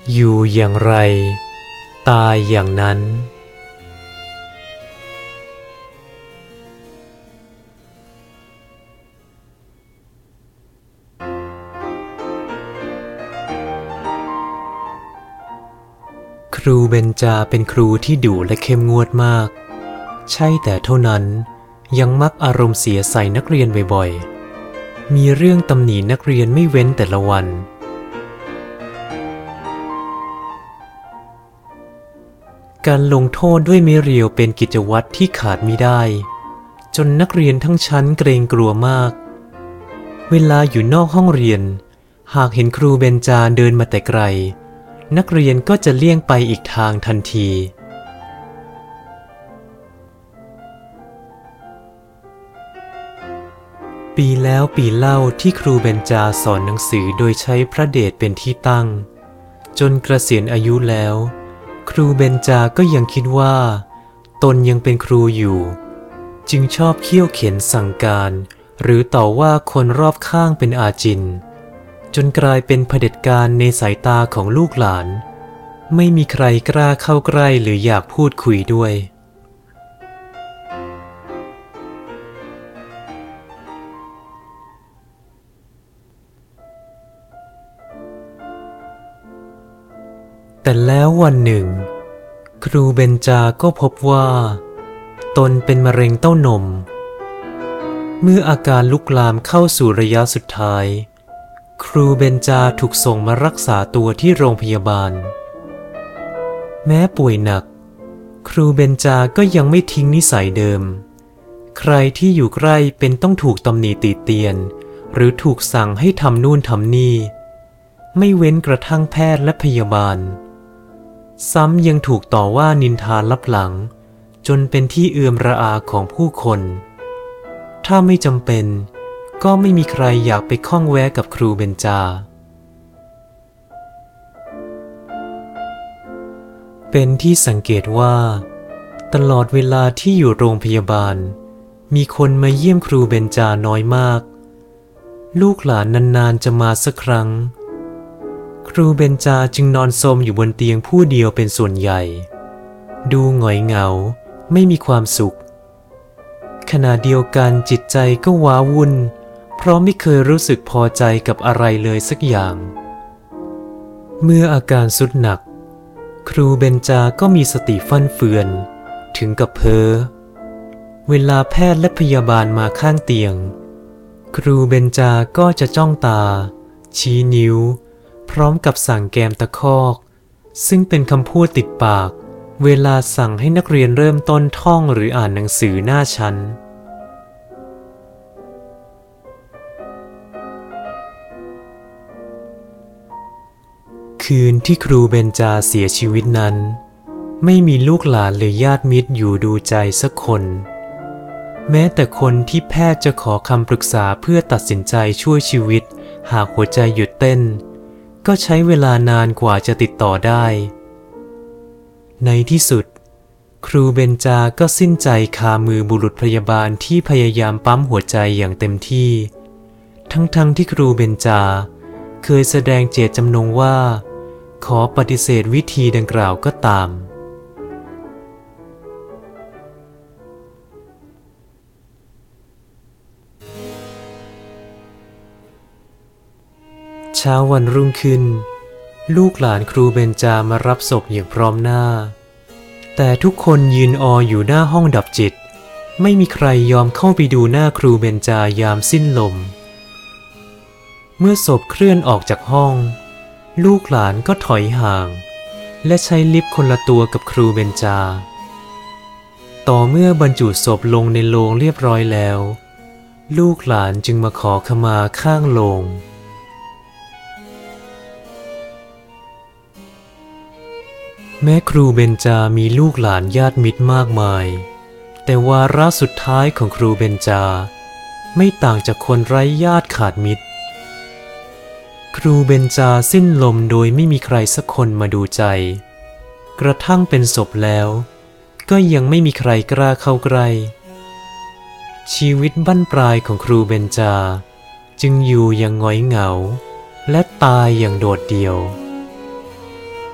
อยู่อย่างไรตายอย่างนั้นครูเบญจาเป็นครูที่ดุและเข้มงวดมากใช่แต่เท่านั้นยังมักอารมณ์เสียใส่นักเรียนบ่อยๆมีเรื่องตำหนินักเรียนไม่เว้นแต่ละวันการลงโทษด้วยไม้เรียวเป็นกิจวัตรที่ขาดมิได้จนนักเรียนทั้งชั้นเกรงกลัวมากเวลาอยู่นอกห้องเรียนหากเห็นครูเบญจาเดินมาแต่ไกลนักเรียนก็จะเลี่ยงไปอีกทางทันทีปีแล้วปีเล่าที่ครูเบญจาสอนหนังสือโดยใช้พระเดชเป็นที่ตั้งจนเกษียณอายุแล้วครูเบญจาก็ยังคิดว่าตนยังเป็นครูอยู่จึงชอบเคี่ยวเข็นสั่งการหรือต่อว่าคนรอบข้างเป็นอาจินจนกลายเป็นเผด็จการในสายตาของลูกหลานไม่มีใครกล้าเข้าใกล้หรืออยากพูดคุยด้วยแต่แล้ววันหนึ่งครูเบญจาก็พบว่าตนเป็นมะเร็งเต้านมเมื่ออาการลุกลามเข้าสู่ระยะสุดท้ายครูเบญจาถูกส่งมารักษาตัวที่โรงพยาบาลแม้ป่วยหนักครูเบญจาก็ยังไม่ทิ้งนิสัยเดิมใครที่อยู่ใกล้เป็นต้องถูกตำหนิติเตียนหรือถูกสั่งให้ทำนู่นทำนี่ไม่เว้นกระทั่งแพทย์และพยาบาลซ้ำยังถูกต่อว่านินทาลับหลังจนเป็นที่เอือมระอาของผู้คนถ้าไม่จำเป็นก็ไม่มีใครอยากไปข้องแวะกับครูเบญจาเป็นที่สังเกตว่าตลอดเวลาที่อยู่โรงพยาบาลมีคนมาเยี่ยมครูเบญจาน้อยมากลูกหลานนานๆจะมาสักครั้งครูเบญจาจึงนอนซมอยู่บนเตียงผู้เดียวเป็นส่วนใหญ่ดูหงอยเหงาไม่มีความสุขขณะเดียวกันจิตใจก็ว้าวุ่นเพราะไม่เคยรู้สึกพอใจกับอะไรเลยสักอย่างเมื่ออาการทรุดหนักครูเบญจาก็มีสติฟั่นเฟือนถึงกับเพ้อเวลาแพทย์และพยาบาลมาข้างเตียงครูเบญจาก็จะจ้องตาชี้นิ้วพร้อมกับสั่งแกมตะคอกซึ่งเป็นคำพูดติดปากเวลาสั่งให้นักเรียนเริ่มต้นท่องหรืออ่านหนังสือหน้าชั้นคืนที่ครูเบญจาเสียชีวิตนั้นไม่มีลูกหลานหรือญาติมิตรอยู่ดูใจสักคนแม้แต่คนที่แพทย์จะขอคำปรึกษาเพื่อตัดสินใจช่วยชีวิตหากหัวใจหยุดเต้นก็ใช้เวลานานกว่าจะติดต่อได้ในที่สุดครูเบญจาก็สิ้นใจคามือบุรุษพยาบาลที่พยายามปั๊มหัวใจอย่างเต็มที่ทั้งที่ครูเบญจาเคยแสดงเจตจำนงว่าขอปฏิเสธวิธีดังกล่าวก็ตามเช้าวันรุ่งขึ้นลูกหลานครูเบญจามารับศพอย่างพร้อมหน้าแต่ทุกคนยืนอยู่หน้าห้องดับจิตไม่มีใครยอมเข้าไปดูหน้าครูเบญจายามสิ้นลมเมื่อศพเคลื่อนออกจากห้องลูกหลานก็ถอยห่างและใช้ลิฟต์คนละตัวกับครูเบญจาต่อเมื่อบรรจุศพลงในโลงเรียบร้อยแล้วลูกหลานจึงมาขอขมาข้างโลงแม้ครูเบญจามีลูกหลานญาติมิตรมากมายแต่วาระสุดท้ายของครูเบญจาไม่ต่างจากคนไร้ญาติขาดมิตรครูเบญจาสิ้นลมโดยไม่มีใครสักคนมาดูใจกระทั่งเป็นศพแล้วก็ยังไม่มีใครกล้าเข้าใกล้ชีวิตบั้นปลายของครูเบญจาจึงอยู่อย่างหงอยเหงาและตายอย่างโดดเดี่ยว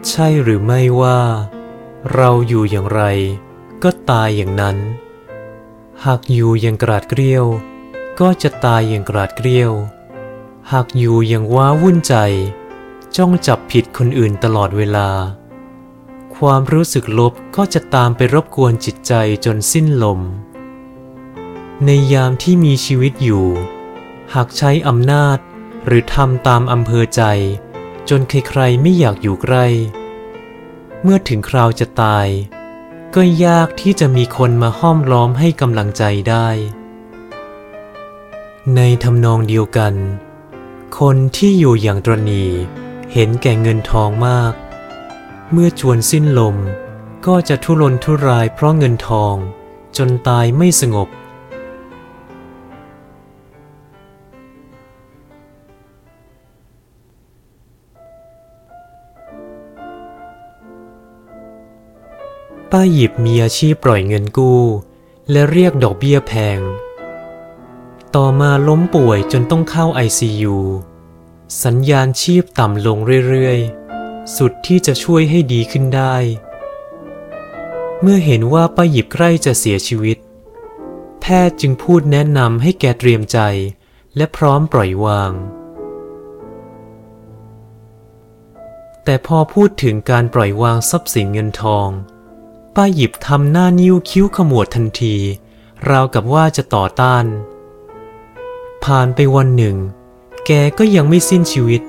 ใช่หรือไม่ว่าเราอยู่อย่างไรก็ตายอย่างนั้นหากอยู่อย่างกราดเกรี้ยวก็จะตายอย่างกราดเกรี้ยวหากอยู่อย่างว้าวุ่นใจจ้องจับผิดคนอื่นตลอดเวลาความรู้สึกลบก็จะตามไปรบกวนจิตใจจนสิ้นลมในยามที่มีชีวิตอยู่หากใช้อำนาจหรือทำตามอำเภอใจจนใครๆไม่อยากอยู่ใกล้เมื่อถึงคราวจะตายก็ยากที่จะมีคนมาห้อมล้อมให้กำลังใจได้ในทำนองเดียวกันคนที่อยู่อย่างตระหนี่เห็นแก่เงินทองมากเมื่อจวนสิ้นลมก็จะทุรนทุรายเพราะเงินทองจนตายไม่สงบป้าหยิบมีอาชีพปล่อยเงินกู้และเรียกดอกเบี้ยแพงต่อมาล้มป่วยจนต้องเข้า ICU สัญญาณชีพต่ำลงเรื่อยๆสุดที่จะช่วยให้ดีขึ้นได้เมื่อเห็นว่าป้าหยิบใกล้จะเสียชีวิตแพทย์จึงพูดแนะนำให้แกเตรียมใจและพร้อมปล่อยวางแต่พอพูดถึงการปล่อยวางทรัพย์สินเงินทองป้าหยิบทำหน้านิ้วคิ้วขมวดทันทีราวกับว่าจะต่อต้านผ่านไปวันหนึ่งแกก็ยังไม่สิ้นชีวิต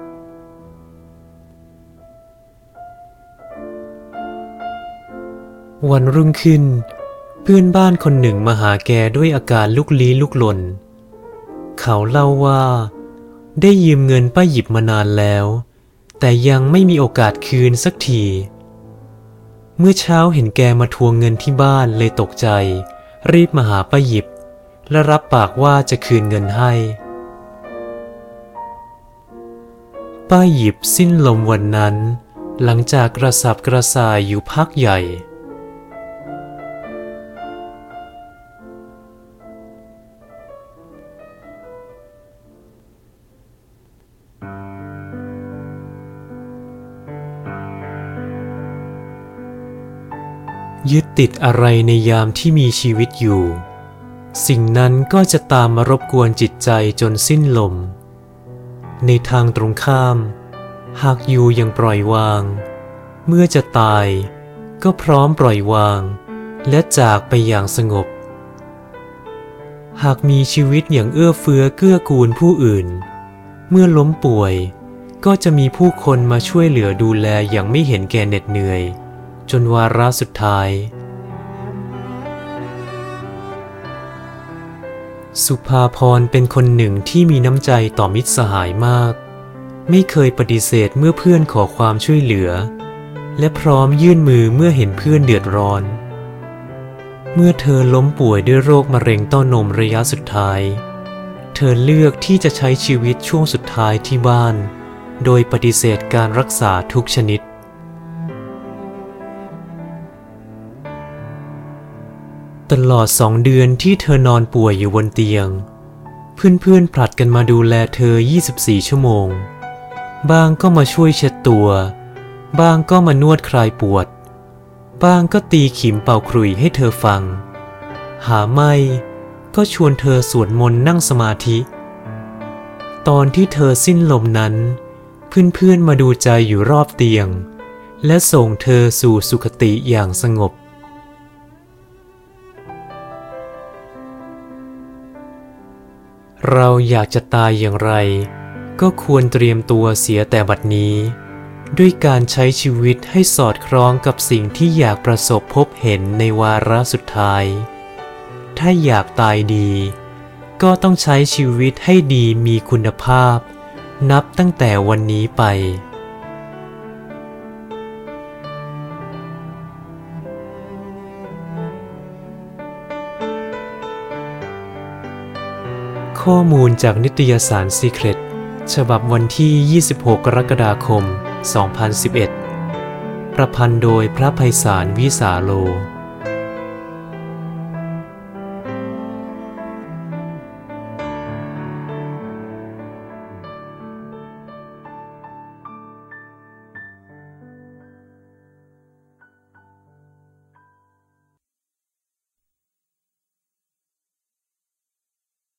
วันรุ่งขึ้นเพื่อนบ้านคนหนึ่งมาหาแกด้วยอาการลุกลี้ลุกลนเขาเล่าว่าได้ยืมเงินป้าหยิบมานานแล้วแต่ยังไม่มีโอกาสคืนสักทีเมื่อเช้าเห็นแกมาทวงเงินที่บ้านเลยตกใจรีบมาหาป้าหยิบและรับปากว่าจะคืนเงินให้ป้าหยิบสิ้นลมวันนั้นหลังจากกระสับกระส่ายอยู่พักใหญ่ยึดติดอะไรในยามที่มีชีวิตอยู่สิ่งนั้นก็จะตามมารบกวนจิตใจจนสิ้นลมในทางตรงข้ามหากอยู่อย่างปล่อยวางเมื่อจะตายก็พร้อมปล่อยวางและจากไปอย่างสงบหากมีชีวิตอย่างเอื้อเฟื้อเกื้อกูลผู้อื่นเมื่อล้มป่วยก็จะมีผู้คนมาช่วยเหลือดูแลอย่างไม่เห็นแก่เหน็ดเหนื่อยจนวาระสุดท้ายสุภาพรเป็นคนหนึ่งที่มีน้ำใจต่อมิตรสหายมากไม่เคยปฏิเสธเมื่อเพื่อนขอความช่วยเหลือและพร้อมยื่นมือเมื่อเห็นเพื่อนเดือดร้อนเมื่อเธอล้มป่วยด้วยโรคมะเร็งเต้านมระยะสุดท้ายเธอเลือกที่จะใช้ชีวิตช่วงสุดท้ายที่บ้านโดยปฏิเสธการรักษาทุกชนิดตลอด2 เดือนที่เธอนอนป่วยอยู่บนเตียงเพื่อนๆผลัดกันมาดูแลเธอ24 ชั่วโมงบ้างก็มาช่วยเช็ดตัวบ้างก็มานวดคลายปวดบ้างก็ตีขิมเป่าขลุ่ยให้เธอฟังหาไม่ก็ชวนเธอสวดมนต์นั่งสมาธิตอนที่เธอสิ้นลมนั้นเพื่อนๆมาดูใจอยู่รอบเตียงและส่งเธอสู่สุคติอย่างสงบเราอยากจะตายอย่างไรก็ควรเตรียมตัวเสียแต่บัดนี้ด้วยการใช้ชีวิตให้สอดคล้องกับสิ่งที่อยากประสบพบเห็นในวาระสุดท้ายถ้าอยากตายดีก็ต้องใช้ชีวิตให้ดีมีคุณภาพนับตั้งแต่วันนี้ไปข้อมูลจากนิตยสาร Secret ฉบับวันที่ 26 กรกฎาคม 2011 ประพันธ์โดยพระไพศาล วิสาโล